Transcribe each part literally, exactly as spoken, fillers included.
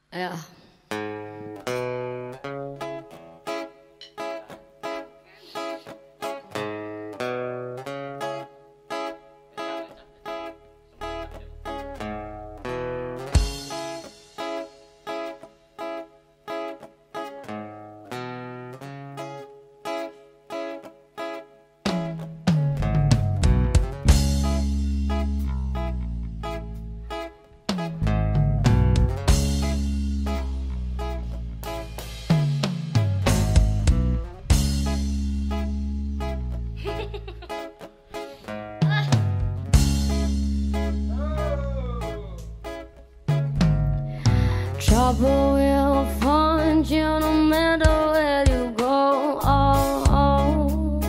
Yeah. Trouble will find you no matter where you go. Oh, oh.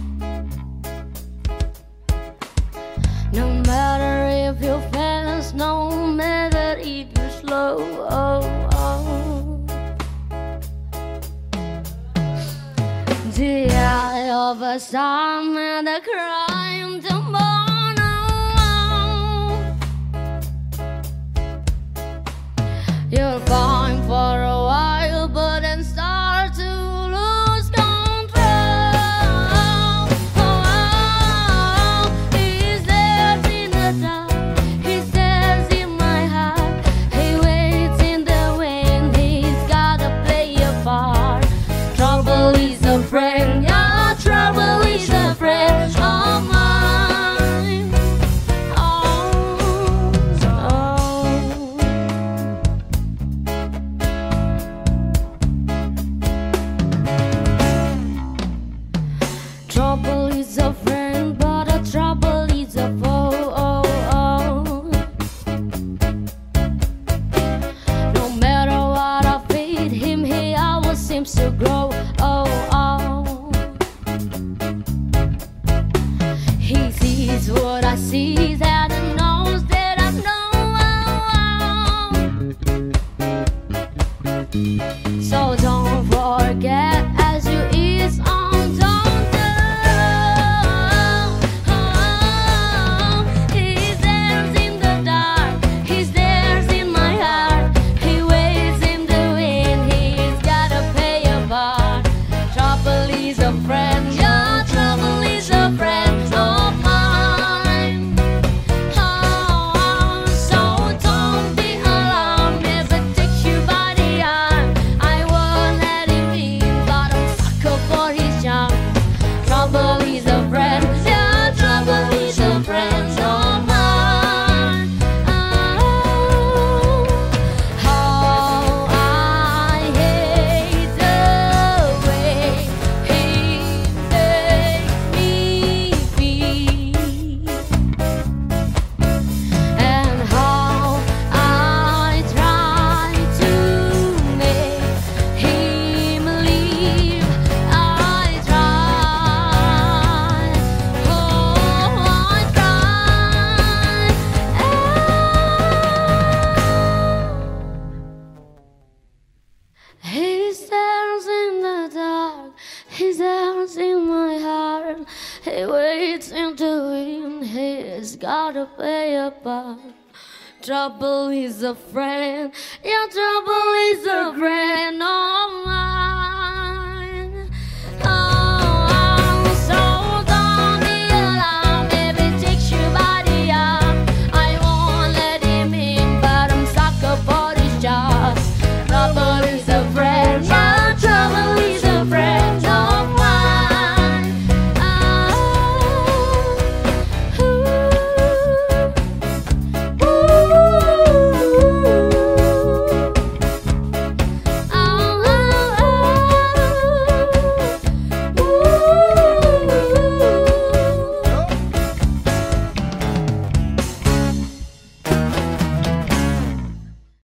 No matter if you're fast, no matter if you're slow. Oh, oh. The eye of a storm and the crime tomorrow. You're fine for a while, but then start to lose control. Oh, he stares in the dark, he stares in my heart. He waits in the wind, he's gotta play a part. Trouble is a friend, yeah, trouble is a friend of mine. Oh, oh. Trouble is a friend, but a trouble is a foe. Oh, oh. No matter what I feed him, he always seems to grow. Oh, oh. He sees what I see, and he knows that I know. So don't forget as you ease on, don't do. He's there in the dark, he's there in my heart. He waits in the wind, he's gotta play a part. Trouble is a friend, yeah, trouble is a friend of mine. Oh, so don't be alarmed if I take you by the arm. I won't let him in, but I'm sucker for his charm. Trouble is a friend, yeah, trouble is a friend of mine. Oh, how I hate the way he makes me feel, and how I try to make him leave. I try, oh, I try. He stares in the dark, he stares in my heart. He waits in the wind, he's gotta play a part. Trouble is a friend, yeah, trouble is a friend of mine.